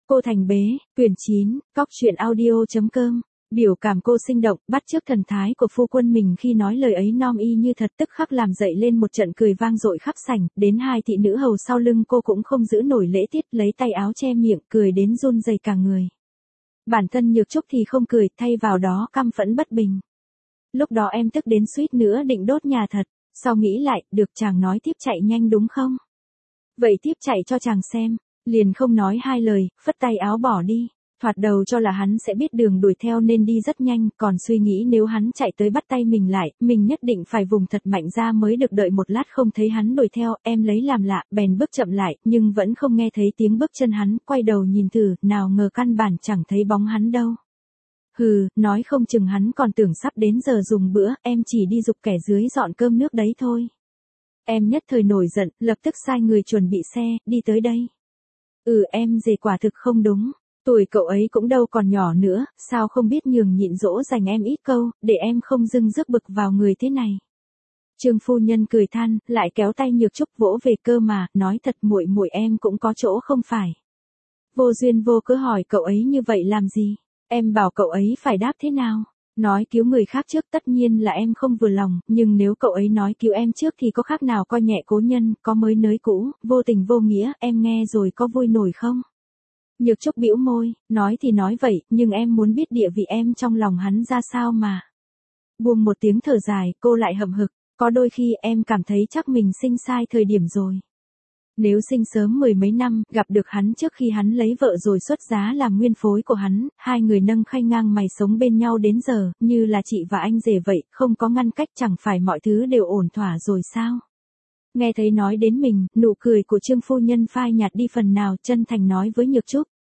Cô Thành Bế, quyển 9, Cóc truyện audio.com. Biểu cảm cô sinh động, bắt chước thần thái của phu quân mình khi nói lời ấy nom y như thật, tức khắc làm dậy lên một trận cười vang dội khắp sảnh, đến hai thị nữ hầu sau lưng cô cũng không giữ nổi lễ tiết, lấy tay áo che miệng, cười đến run rẩy cả người. Bản thân Nhược Trúc thì không cười, thay vào đó căm phẫn bất bình. Lúc đó em tức đến suýt nữa định đốt nhà thật, sau nghĩ lại, được chàng nói tiếp chạy nhanh đúng không? Vậy tiếp chạy cho chàng xem. Liền không nói hai lời, phất tay áo bỏ đi. Thoạt đầu cho là hắn sẽ biết đường đuổi theo nên đi rất nhanh, còn suy nghĩ nếu hắn chạy tới bắt tay mình lại, mình nhất định phải vùng thật mạnh ra mới được. Đợi một lát không thấy hắn đuổi theo, em lấy làm lạ, bèn bước chậm lại, nhưng vẫn không nghe thấy tiếng bước chân hắn, quay đầu nhìn thử, nào ngờ căn bản chẳng thấy bóng hắn đâu. Hừ, nói không chừng hắn còn tưởng sắp đến giờ dùng bữa, em chỉ đi giục kẻ dưới dọn cơm nước đấy thôi. Em nhất thời nổi giận, lập tức sai người chuẩn bị xe, đi tới đây. Em dề quả thực không đúng. Tuổi cậu ấy cũng đâu còn nhỏ nữa, sao không biết nhường nhịn dỗ dành em ít câu, để em không dưng rước bực vào người thế này. Trương phu nhân cười than, lại kéo tay Nhược Trúc vỗ về cơ mà, nói thật muội muội em cũng có chỗ không phải. Vô duyên vô cớ hỏi cậu ấy như vậy làm gì? Em bảo cậu ấy phải đáp thế nào? Nói cứu người khác trước tất nhiên là em không vừa lòng, nhưng nếu cậu ấy nói cứu em trước thì có khác nào coi nhẹ cố nhân, có mới nới cũ, vô tình vô nghĩa, em nghe rồi có vui nổi không? Nhược Trúc bĩu môi, nói thì nói vậy, nhưng em muốn biết địa vị em trong lòng hắn ra sao mà. Buông một tiếng thở dài, cô lại hậm hực, có đôi khi em cảm thấy chắc mình sinh sai thời điểm rồi. Nếu sinh sớm mười mấy năm, gặp được hắn trước khi hắn lấy vợ rồi xuất giá làm nguyên phối của hắn, hai người nâng khay ngang mày sống bên nhau đến giờ, như là chị và anh rể vậy, không có ngăn cách, chẳng phải mọi thứ đều ổn thỏa rồi sao? Nghe thấy nói đến mình, nụ cười của Trương phu nhân phai nhạt đi phần nào, chân thành nói với Nhược Trúc.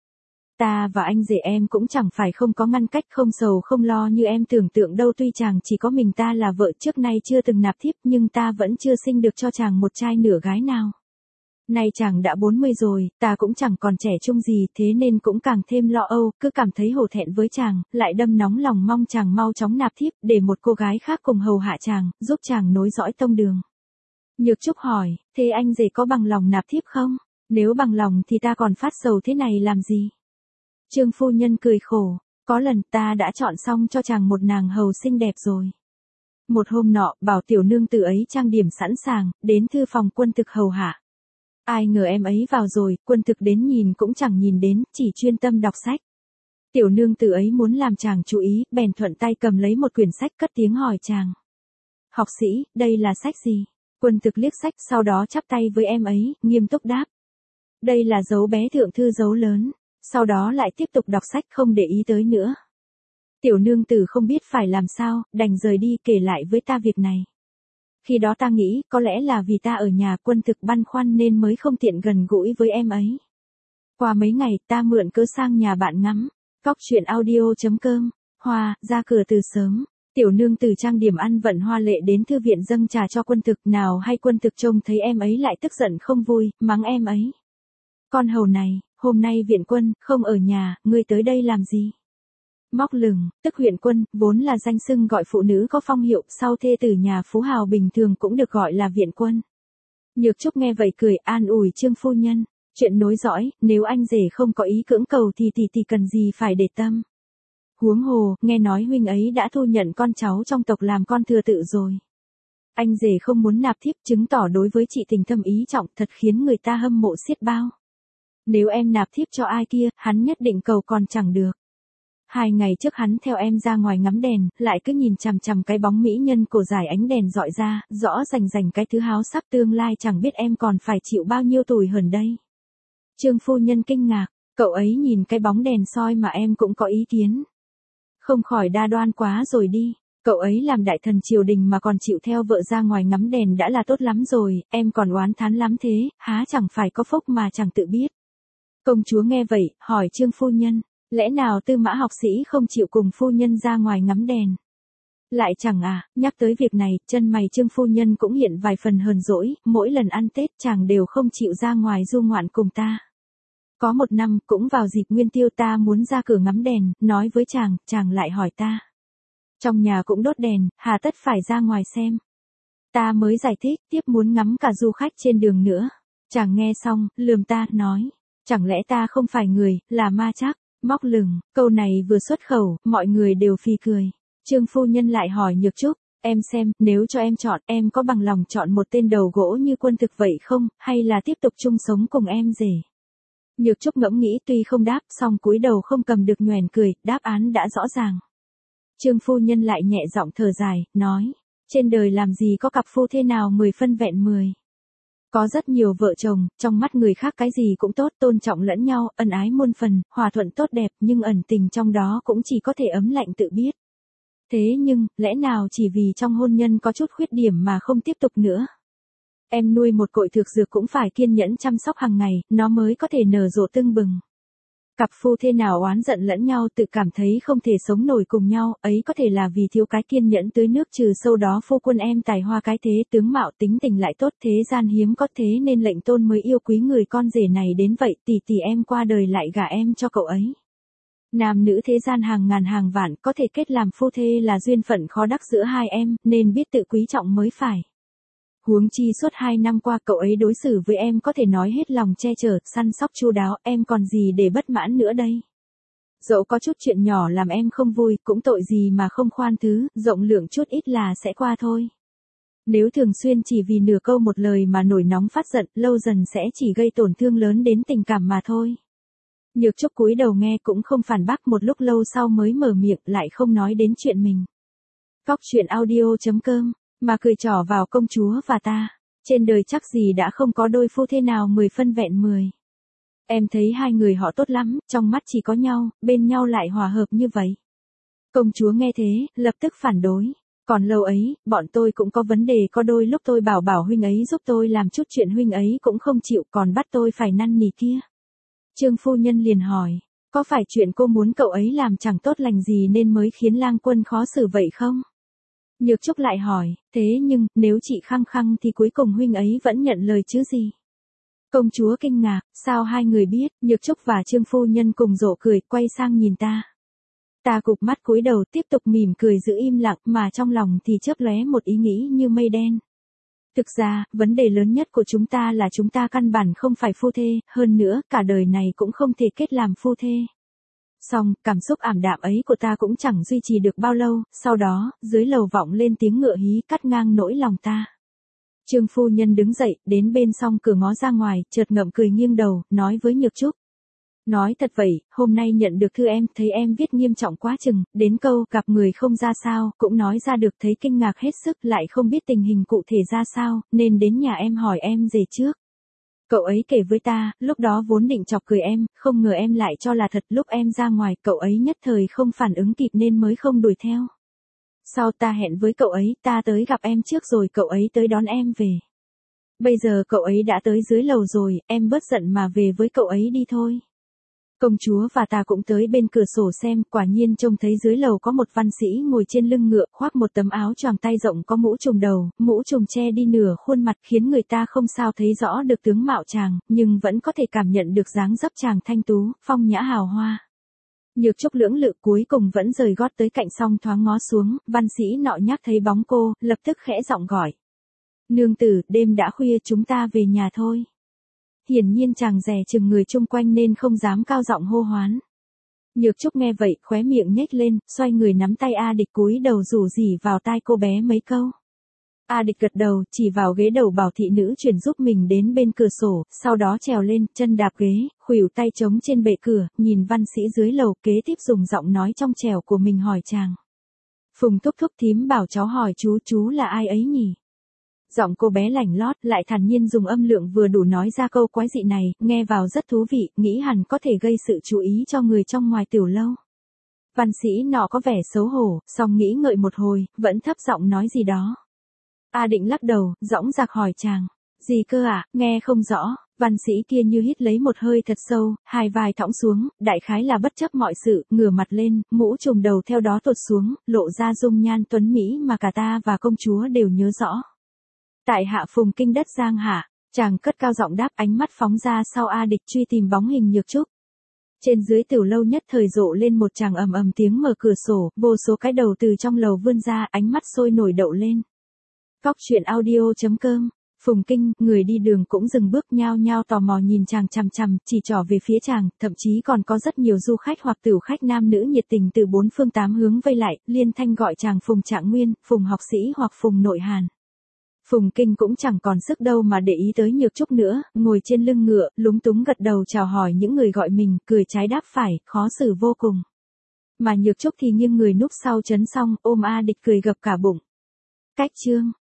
Ta và anh rể em cũng chẳng phải không có ngăn cách, không sầu không lo như em tưởng tượng đâu, tuy chàng chỉ có mình ta là vợ, trước nay chưa từng nạp thiếp, nhưng ta vẫn chưa sinh được cho chàng một trai nửa gái nào. Nay chàng đã 40 rồi, ta cũng chẳng còn trẻ trung gì, thế nên cũng càng thêm lo âu, cứ cảm thấy hổ thẹn với chàng, lại đâm nóng lòng mong chàng mau chóng nạp thiếp, để một cô gái khác cùng hầu hạ chàng, giúp chàng nối dõi tông đường. Nhược Trúc hỏi, thế anh rể có bằng lòng nạp thiếp không? Nếu bằng lòng thì ta còn phát sầu thế này làm gì? Trương phu nhân cười khổ, có lần ta đã chọn xong cho chàng một nàng hầu xinh đẹp rồi. Một hôm nọ, bảo tiểu nương tử ấy trang điểm sẵn sàng, đến thư phòng quân thực hầu hạ. Ai ngờ em ấy vào rồi, quân thực đến nhìn cũng chẳng nhìn đến, chỉ chuyên tâm đọc sách. Tiểu nương tử ấy muốn làm chàng chú ý, bèn thuận tay cầm lấy một quyển sách, cất tiếng hỏi chàng. Học sĩ, đây là sách gì? Quân thực liếc sách, sau đó chắp tay với em ấy, nghiêm túc đáp. Đây là dấu bé thượng thư dấu lớn. Sau đó lại tiếp tục đọc sách, không để ý tới nữa. Tiểu nương tử không biết phải làm sao, đành rời đi, kể lại với ta việc này. Khi đó ta nghĩ, có lẽ là vì ta ở nhà, quân thực băn khoăn nên mới không tiện gần gũi với em ấy. Qua mấy ngày, ta mượn cớ sang nhà bạn ngắm. Cóc truyện audio.com. Hoa, ra cửa từ sớm. Tiểu nương tử trang điểm ăn vận hoa lệ đến thư viện dâng trà cho quân thực, nào hay quân thực trông thấy em ấy lại tức giận không vui, mắng em ấy. Con hầu này, hôm nay viện quân, không ở nhà, ngươi tới đây làm gì? Móc lửng, tức huyện quân, vốn là danh xưng gọi phụ nữ có phong hiệu, sau thê tử nhà phú hào bình thường cũng được gọi là viện quân. Nhược Trúc nghe vậy cười, an ủi Trương phu nhân, chuyện nối dõi, nếu anh rể không có ý cưỡng cầu thì cần gì phải để tâm. Huống hồ, nghe nói huynh ấy đã thu nhận con cháu trong tộc làm con thừa tự rồi. Anh rể không muốn nạp thiếp, chứng tỏ đối với chị tình thâm ý trọng, thật khiến người ta hâm mộ xiết bao. Nếu em nạp thiếp cho ai kia, hắn nhất định cầu còn chẳng được. 2 ngày trước hắn theo em ra ngoài ngắm đèn, lại cứ nhìn chằm chằm cái bóng mỹ nhân cổ dài ánh đèn dọi ra, rõ rành cái thứ háo sắc tương lai, chẳng biết em còn phải chịu bao nhiêu tủi hờn đây. Trương phu nhân kinh ngạc, cậu ấy nhìn cái bóng đèn soi mà em cũng có ý kiến. Không khỏi đa đoan quá rồi đi, cậu ấy làm đại thần triều đình mà còn chịu theo vợ ra ngoài ngắm đèn đã là tốt lắm rồi, em còn oán thán lắm thế, há chẳng phải có phúc mà chẳng tự biết. Công chúa nghe vậy, hỏi Trương phu nhân, lẽ nào Tư Mã học sĩ không chịu cùng phu nhân ra ngoài ngắm đèn? Lại chẳng nhắc tới việc này, chân mày Trương phu nhân cũng hiện vài phần hờn dỗi, mỗi lần ăn Tết chàng đều không chịu ra ngoài du ngoạn cùng ta. Có một năm, cũng vào dịp Nguyên Tiêu ta muốn ra cửa ngắm đèn, nói với chàng lại hỏi ta. Trong nhà cũng đốt đèn, hà tất phải ra ngoài xem. Ta mới giải thích, tiếp muốn ngắm cả du khách trên đường nữa. Chàng nghe xong, lườm ta, nói. Chẳng lẽ ta không phải người, là ma chắc? Móc lửng, câu này vừa xuất khẩu, mọi người đều phì cười. Trương phu nhân lại hỏi Nhược Trúc, em xem, nếu cho em chọn, em có bằng lòng chọn một tên đầu gỗ như Quân Thực vậy không, hay là tiếp tục chung sống cùng em rể? Nhược Trúc ngẫm nghĩ tuy không đáp, song cúi đầu không cầm được nhoẻn cười, đáp án đã rõ ràng. Trương phu nhân lại nhẹ giọng thở dài, nói, trên đời làm gì có cặp phu thê nào 10 phân vẹn 10. Có rất nhiều vợ chồng, trong mắt người khác cái gì cũng tốt, tôn trọng lẫn nhau, ân ái muôn phần, hòa thuận tốt đẹp, nhưng ẩn tình trong đó cũng chỉ có thể ấm lạnh tự biết. Thế nhưng, lẽ nào chỉ vì trong hôn nhân có chút khuyết điểm mà không tiếp tục nữa? Em nuôi một cội thực dược cũng phải kiên nhẫn chăm sóc hàng ngày, nó mới có thể nở rộ tưng bừng. Cặp phu thê nào oán giận lẫn nhau tự cảm thấy không thể sống nổi cùng nhau, ấy có thể là vì thiếu cái kiên nhẫn tưới nước trừ sâu đó. Phu quân em tài hoa cái thế, tướng mạo tính tình lại tốt, thế gian hiếm có, thế nên lệnh tôn mới yêu quý người con rể này đến vậy. Tỷ em qua đời lại gả em cho cậu ấy. Nam nữ thế gian hàng ngàn hàng vạn, có thể kết làm phu thê là duyên phận khó đắc giữa hai em, nên biết tự quý trọng mới phải. Huống chi suốt 2 năm qua cậu ấy đối xử với em có thể nói hết lòng che chở, săn sóc chu đáo, em còn gì để bất mãn nữa đây. Dẫu có chút chuyện nhỏ làm em không vui, cũng tội gì mà không khoan thứ, rộng lượng chút ít là sẽ qua thôi. Nếu thường xuyên chỉ vì nửa câu một lời mà nổi nóng phát giận, lâu dần sẽ chỉ gây tổn thương lớn đến tình cảm mà thôi. Nhược Trúc cúi đầu nghe cũng không phản bác, một lúc lâu sau mới mở miệng, lại không nói đến chuyện mình. Cóc truyện audio.com, mà cười trỏ vào công chúa và ta. Trên đời chắc gì đã không có đôi phu thê nào 10 phân vẹn 10. Em thấy hai người họ tốt lắm, trong mắt chỉ có nhau, bên nhau lại hòa hợp như vậy. Công chúa nghe thế, lập tức phản đối. Còn lâu ấy, bọn tôi cũng có vấn đề, có đôi lúc tôi bảo huynh ấy giúp tôi làm chút chuyện huynh ấy cũng không chịu, còn bắt tôi phải năn nỉ kia. Trương phu nhân liền hỏi, có phải chuyện cô muốn cậu ấy làm chẳng tốt lành gì nên mới khiến Lang Quân khó xử vậy không? Nhược Trúc lại hỏi, thế nhưng, nếu chị khăng khăng thì cuối cùng huynh ấy vẫn nhận lời chứ gì? Công chúa kinh ngạc, sao hai người biết? Nhược Trúc và Trương phu nhân cùng rộ cười, quay sang nhìn ta. Ta cụp mắt cúi đầu tiếp tục mỉm cười giữ im lặng, mà trong lòng thì chớp lóe một ý nghĩ như mây đen. Thực ra, vấn đề lớn nhất của chúng ta là chúng ta căn bản không phải phu thê, hơn nữa, cả đời này cũng không thể kết làm phu thê. Song, cảm xúc ảm đạm ấy của ta cũng chẳng duy trì được bao lâu, sau đó, dưới lầu vọng lên tiếng ngựa hí cắt ngang nỗi lòng ta. Trương phu nhân đứng dậy, đến bên song cửa ngó ra ngoài, chợt ngậm cười nghiêng đầu, nói với Nhược Trúc. Nói thật vậy, hôm nay nhận được thư em, thấy em viết nghiêm trọng quá chừng, đến câu gặp người không ra sao, cũng nói ra được, thấy kinh ngạc hết sức, lại không biết tình hình cụ thể ra sao, nên đến nhà em hỏi em về trước. Cậu ấy kể với ta, lúc đó vốn định chọc cười em, không ngờ em lại cho là thật, lúc em ra ngoài, cậu ấy nhất thời không phản ứng kịp nên mới không đuổi theo. Sau ta hẹn với cậu ấy, ta tới gặp em trước rồi cậu ấy tới đón em về. Bây giờ cậu ấy đã tới dưới lầu rồi, em bớt giận mà về với cậu ấy đi thôi. Công chúa và ta cũng tới bên cửa sổ xem, quả nhiên trông thấy dưới lầu có một văn sĩ ngồi trên lưng ngựa, khoác một tấm áo choàng tay rộng có mũ trùm đầu, mũ trùm che đi nửa khuôn mặt khiến người ta không sao thấy rõ được tướng mạo chàng, nhưng vẫn có thể cảm nhận được dáng dấp chàng thanh tú, phong nhã hào hoa. Nhược Trúc lưỡng lự cuối cùng vẫn rời gót tới cạnh song thoáng ngó xuống, văn sĩ nọ nhắc thấy bóng cô, lập tức khẽ giọng gọi. Nương tử, đêm đã khuya chúng ta về nhà thôi. Hiển nhiên chàng dè chừng người chung quanh nên không dám cao giọng hô hoán. Nhược Trúc nghe vậy, khóe miệng nhếch lên, xoay người nắm tay A Địch cúi đầu rủ rỉ vào tai cô bé mấy câu. A Địch gật đầu, chỉ vào ghế đầu bảo thị nữ chuyển giúp mình đến bên cửa sổ, sau đó trèo lên, chân đạp ghế, khuỷu tay trống trên bệ cửa, nhìn văn sĩ dưới lầu, kế tiếp dùng giọng nói trong trẻo của mình hỏi chàng. Phùng thúc thúc thím bảo cháu hỏi chú là ai ấy nhỉ? Giọng cô bé lảnh lót, lại thản nhiên dùng âm lượng vừa đủ nói ra câu quái dị này, nghe vào rất thú vị, nghĩ hẳn có thể gây sự chú ý cho người trong ngoài tiểu lâu. Văn sĩ nọ có vẻ xấu hổ, song nghĩ ngợi một hồi, vẫn thấp giọng nói gì đó. A Định lắc đầu, dõng dạc hỏi chàng, gì cơ ạ, nghe không rõ. Văn sĩ kia như hít lấy một hơi thật sâu, hai vai thõng xuống, đại khái là bất chấp mọi sự, ngửa mặt lên, mũ trùm đầu theo đó tuột xuống, lộ ra dung nhan tuấn mỹ mà cả ta và công chúa đều nhớ rõ. Tại hạ Phùng kinh đất Giang hạ, chàng cất cao giọng đáp, ánh mắt phóng ra sau A Địch truy tìm bóng hình Nhược Trúc. Trên dưới tiểu lâu nhất thời rộ lên một tràng ầm ầm tiếng mở cửa sổ, vô số cái đầu từ trong lầu vươn ra, ánh mắt sôi nổi đậu lên. Cóc truyện audio.com Phùng Kinh, người đi đường cũng dừng bước nhao nhao tò mò nhìn chàng chằm chằm, chỉ trỏ về phía chàng, thậm chí còn có rất nhiều du khách hoặc tửu khách nam nữ nhiệt tình từ bốn phương tám hướng vây lại, liên thanh gọi chàng Phùng Trạng Nguyên, Phùng học sĩ hoặc Phùng Nội Hàn. Phùng Kinh cũng chẳng còn sức đâu mà để ý tới Nhược Trúc nữa, ngồi trên lưng ngựa, lúng túng gật đầu chào hỏi những người gọi mình, cười trái đáp phải, khó xử vô cùng. Mà Nhược Trúc thì nghiêng người núp sau trấn xong, ôm A Địch cười gập cả bụng. Cách chương